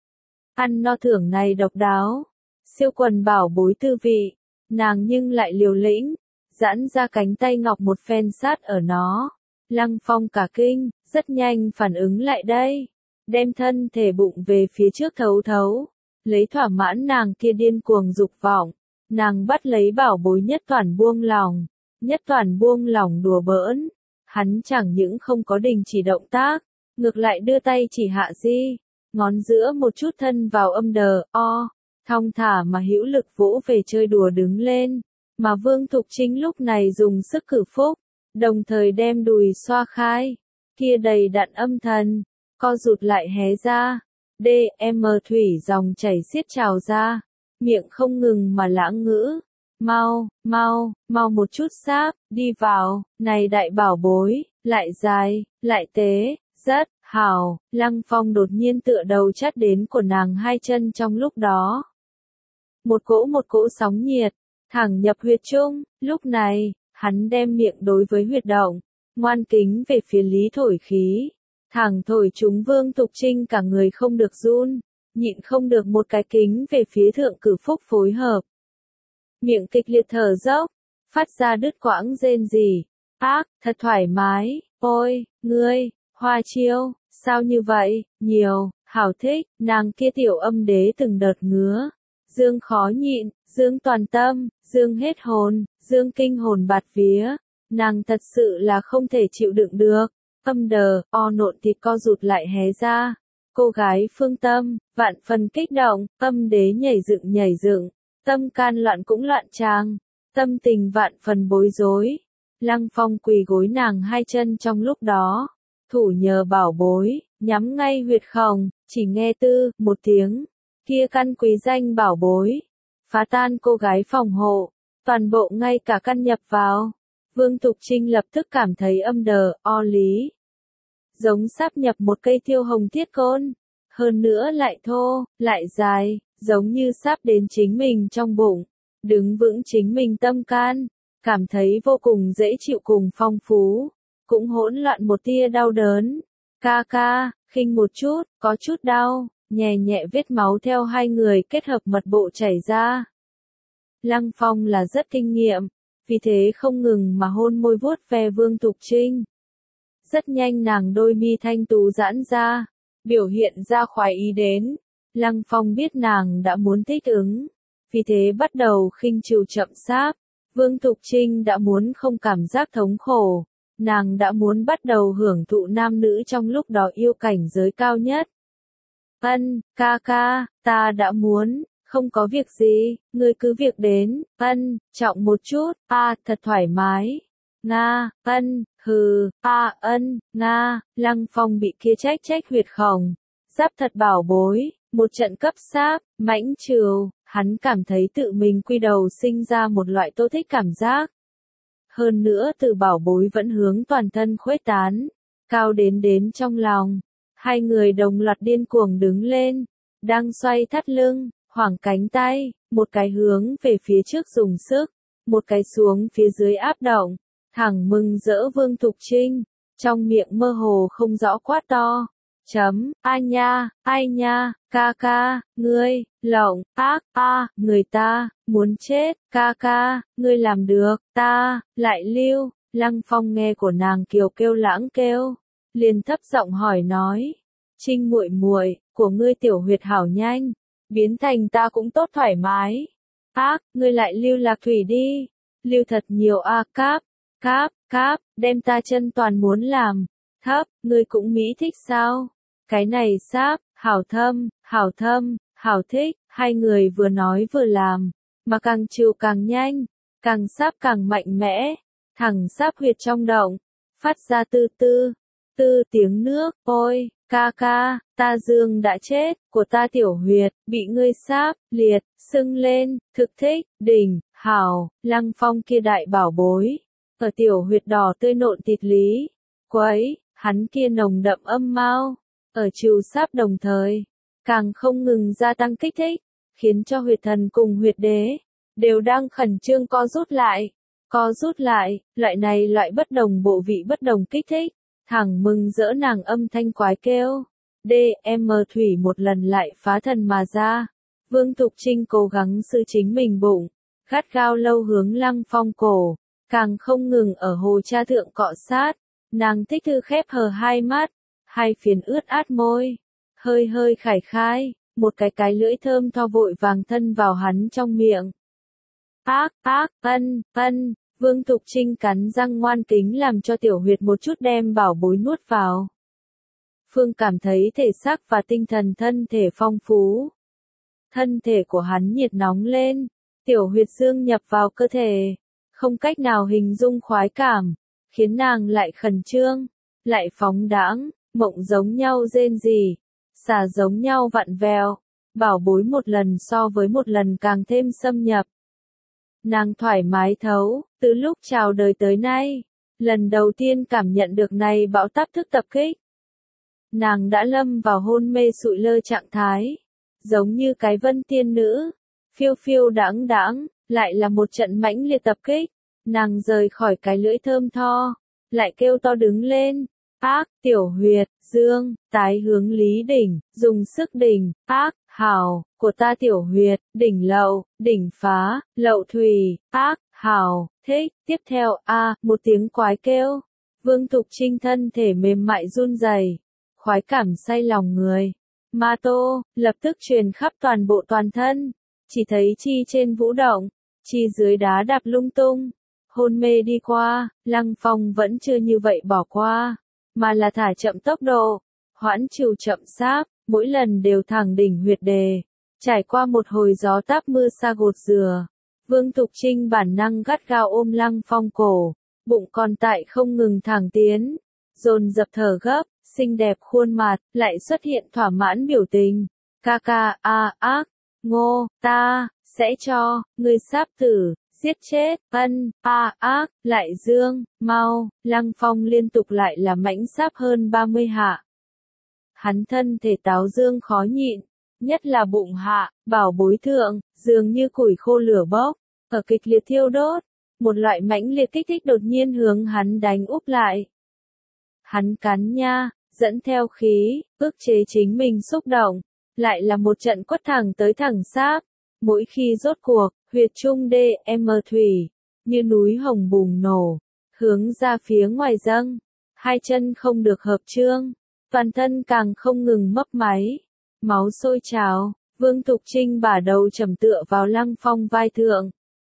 Ăn no thưởng này độc đáo. Siêu quần bảo bối tư vị. Nàng nhưng lại liều lĩnh. Giãn ra cánh tay ngọc một phen sát ở nó. Lăng Phong cả kinh, rất nhanh phản ứng lại đây. Đem thân thể bụng về phía trước thấu thấu. Lấy thỏa mãn nàng kia điên cuồng dục vọng, nàng bắt lấy bảo bối nhất toàn buông lòng, nhất toàn buông lòng đùa bỡn. Hắn chẳng những không có đình chỉ động tác, ngược lại đưa tay chỉ hạ di, ngón giữa một chút thân vào âm đờ, o, thong thả mà hữu lực vỗ về chơi đùa đứng lên, mà Vương Thục Trinh lúc này dùng sức cử phúc, đồng thời đem đùi xoa khai, kia đầy đặn âm thần, co rụt lại hé ra, đê em thủy dòng chảy xiết trào ra, miệng không ngừng mà lãng ngữ, mau, mau, mau một chút sáp, đi vào, này đại bảo bối, lại dài, lại tế, rất, hảo, Lăng Phong đột nhiên tựa đầu chắt đến của nàng hai chân trong lúc đó. Một cỗ một cỗ sóng nhiệt, thẳng nhập huyệt trung, lúc này, hắn đem miệng đối với huyệt động, ngoan kính về phía Lý thổi khí, thẳng thổi chúng Vương Thục Trinh cả người không được run, nhịn không được một cái kính về phía thượng cử phúc phối hợp. Miệng kịch liệt thở dốc, phát ra đứt quãng rên rỉ, ác, thật thoải mái, ôi, ngươi, hoa chiêu, sao như vậy, nhiều, hảo thích, nàng kia tiểu âm đế từng đợt ngứa, dương khó nhịn, dương toàn tâm, dương hết hồn, dương kinh hồn bạt vía, nàng thật sự là không thể chịu đựng được, âm đờ, o nộn thịt co rụt lại hé ra, cô gái phương tâm, vạn phần kích động, âm đế nhảy dựng nhảy dựng, tâm can loạn cũng loạn tràng, tâm tình vạn phần bối rối, Lăng Phong quỳ gối nàng hai chân trong lúc đó, thủ nhờ bảo bối, nhắm ngay huyệt khổng, chỉ nghe tư, một tiếng, kia căn quý danh bảo bối, phá tan cô gái phòng hộ, toàn bộ ngay cả căn nhập vào, Vương Thục Trinh lập tức cảm thấy âm đờ, o lý, giống sáp nhập một cây thiêu hồng thiết côn, hơn nữa lại thô, lại dài, giống như sáp đến chính mình trong bụng, đứng vững chính mình tâm can, cảm thấy vô cùng dễ chịu cùng phong phú, cũng hỗn loạn một tia đau đớn, ca ca, khinh một chút, có chút đau, nhẹ nhẹ vết máu theo hai người kết hợp mật bộ chảy ra. Lăng Phong là rất kinh nghiệm, vì thế không ngừng mà hôn môi vuốt ve Vương Thục Trinh. Rất nhanh nàng đôi mi thanh tú giãn ra, biểu hiện ra khoái ý đến. Lăng Phong biết nàng đã muốn thích ứng, vì thế bắt đầu khinh chiều chậm sáp. Vương Thục Trinh đã muốn không cảm giác thống khổ, nàng đã muốn bắt đầu hưởng thụ nam nữ trong lúc đó yêu cảnh giới cao nhất. Ân, ca ca, ta đã muốn, không có việc gì, ngươi cứ việc đến, ân, trọng một chút, a, thật thoải mái. Nga, ân, hừ, a, ân, nga, Lăng Phong bị kia trách trách huyệt khổng, giáp thật bảo bối, một trận cấp sáp, mãnh trừ, hắn cảm thấy tự mình quy đầu sinh ra một loại tô thích cảm giác. Hơn nữa từ bảo bối vẫn hướng toàn thân khuếch tán, cao đến đến trong lòng. Hai người đồng loạt điên cuồng đứng lên, đang xoay thắt lưng, hoảng cánh tay, một cái hướng về phía trước dùng sức, một cái xuống phía dưới áp động, thẳng mừng rỡ Vương Thục Trinh, trong miệng mơ hồ không rõ quát to. Chấm, ai nha, ai nha, ca ca, ngươi, lộng, ác, a, người ta, muốn chết, ca ca, ngươi làm được, ta, lại lưu, Lăng Phong nghe của nàng kiều kêu lãng kêu, liền thấp giọng hỏi nói, Trinh muội muội, của ngươi tiểu huyệt hảo nhanh, biến thành ta cũng tốt thoải mái, ác, ngươi lại lưu lạc thủy đi, lưu thật nhiều a cáp, cáp, cáp, đem ta chân toàn muốn làm, thấp, ngươi cũng mỹ thích sao? Cái này sáp, hảo thâm, hảo thâm, hảo thích, hai người vừa nói vừa làm, mà càng chiều càng nhanh, càng sáp càng mạnh mẽ, thẳng sáp huyệt trong động, phát ra tư tư, tư tiếng nước, ôi, ca ca, ta dương đã chết, của ta tiểu huyệt, bị ngươi sáp, liệt, sưng lên, thực thích, đỉnh, hảo, Lăng Phong kia đại bảo bối, ở tiểu huyệt đỏ tươi nộn thịt lý, quấy, hắn kia nồng đậm âm mau. Ở trừ sáp đồng thời, càng không ngừng gia tăng kích thích, khiến cho huyệt thần cùng huyệt đế, đều đang khẩn trương co rút lại, co rút lại, loại này loại bất đồng bộ vị bất đồng kích thích, thẳng mừng rỡ nàng âm thanh quái kêu, đê em thủy một lần lại phá thần mà ra, Vương Thục Trinh cố gắng giữ chính mình bụng, gắt gao lâu hướng Lăng Phong cổ, càng không ngừng ở hồ cha thượng cọ sát, nàng thích thư khép hờ hai mắt. Hai phiền ướt át môi, hơi hơi khải khai, một cái cái lưỡi thơm tho vội vàng thân vào hắn trong miệng. ác, ác, ân, ân, Vương Thục Trinh cắn răng ngoan kính làm cho Tiểu Huyệt một chút đem bảo bối nuốt vào. Phương cảm thấy thể xác và tinh thần thân thể phong phú. Thân thể của hắn nhiệt nóng lên, Tiểu Huyệt dương nhập vào cơ thể, không cách nào hình dung khoái cảm, khiến nàng lại khẩn trương, lại phóng đãng, mộng giống nhau rên rỉ, xà giống nhau vặn vẹo, bảo bối một lần so với một lần càng thêm xâm nhập. Nàng thoải mái thấu, từ lúc chào đời tới nay, lần đầu tiên cảm nhận được này bão táp thức tập kích. Nàng đã lâm vào hôn mê sụi lơ trạng thái, giống như cái vân tiên nữ, phiêu phiêu đãng đãng, lại là một trận mãnh liệt tập kích. Nàng rời khỏi cái lưỡi thơm tho, lại kêu to đứng lên, ác, Tiểu Huyệt, dương, tái hướng Lý Đỉnh, dùng sức đỉnh, ác, hào, của ta Tiểu Huyệt, đỉnh lậu, đỉnh phá, lậu thủy, ác, hào, thích, tiếp theo, a, một tiếng quái kêu, Vương Thục Trinh thân thể mềm mại run rẩy, khoái cảm say lòng người, ma tô, lập tức truyền khắp toàn bộ toàn thân, chỉ thấy chi trên vũ động, chi dưới đá đạp lung tung. Hôn mê đi qua, Lăng Phong vẫn chưa như vậy bỏ qua, mà là thả chậm tốc độ, hoãn trừ chậm sáp, mỗi lần đều thẳng đỉnh huyệt đề. Trải qua một hồi gió táp mưa sa gột rửa, Vương Thục Trinh bản năng gắt gao ôm Lăng Phong cổ, bụng còn tại không ngừng thẳng tiến, dồn dập thở gấp, xinh đẹp khuôn mặt, lại xuất hiện thỏa mãn biểu tình. Ca ca, a, ác, ngô, ta, sẽ cho, ngươi sáp tử. Giết chết, ân, a, ác, lại dương, mau, Lăng Phong liên tục lại là mãnh sáp hơn ba mươi hạ. Hắn thân thể táo dương khó nhịn, nhất là bụng hạ, bảo bối thượng, dường như củi khô lửa bốc, ở kịch liệt thiêu đốt, một loại mãnh liệt kích thích đột nhiên hướng hắn đánh úp lại. Hắn cắn nha, dẫn theo khí, ức chế chính mình xúc động, lại là một trận quất thẳng tới thẳng sáp, mỗi khi rốt cuộc. Huyệt trung đê em thủy, như núi hồng bùng nổ, hướng ra phía ngoài dâng, hai chân không được hợp trương, toàn thân càng không ngừng mấp máy, máu sôi trào, Vương Thục Trinh bả đầu trầm tựa vào Lăng Phong vai thượng.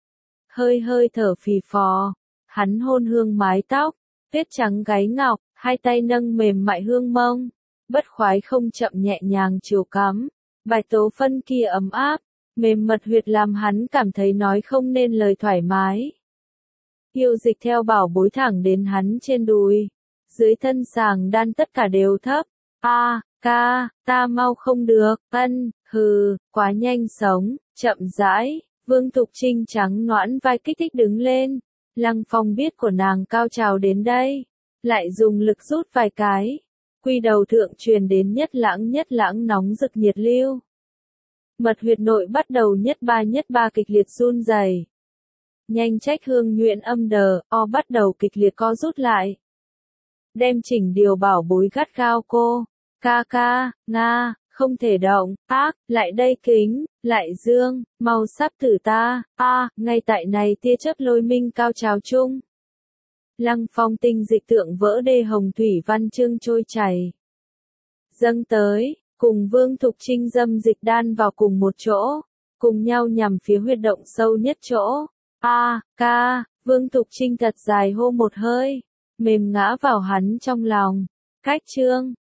Hơi hơi thở phì phò, hắn hôn hương mái tóc, tuyết trắng gáy ngọc, hai tay nâng mềm mại hương mông, bất khoái không chậm nhẹ nhàng chiều cắm, bài tố phân kia ấm áp. Mềm mật huyệt làm hắn cảm thấy nói không nên lời thoải mái. Yêu dịch theo bảo bối thẳng đến hắn trên đùi. Dưới thân sàng đan tất cả đều thấp. A, ca, ta mau không được, ân, hừ, quá nhanh sống, chậm rãi. Vương Thục Trinh trắng noãn vai kích thích đứng lên. Lăng Phong biết của nàng cao trào đến đây. Lại dùng lực rút vài cái. Quy đầu thượng truyền đến nhất lãng nhất lãng nóng rực nhiệt lưu. Mật huyệt nội bắt đầu nhất ba nhất ba kịch liệt run rẩy. Nhanh trách hương nhuyễn âm đờ, o bắt đầu kịch liệt co rút lại. Đem chỉnh điều bảo bối gắt gao cô. Ca ca, nga, không thể động, ác, lại đây kính, lại dương, mau sắp tử ta, a, ngay tại này tia chớp lôi minh cao trào chung. Lăng Phong tinh dịch tượng vỡ đê hồng thủy văn chương trôi chảy. Dâng tới. Cùng Vương Thục Trinh dâm dịch đan vào cùng một chỗ, cùng nhau nhằm phía huyệt động sâu nhất chỗ. A, ca, Vương Thục Trinh thật dài hô một hơi, mềm ngã vào hắn trong lòng. Cách chương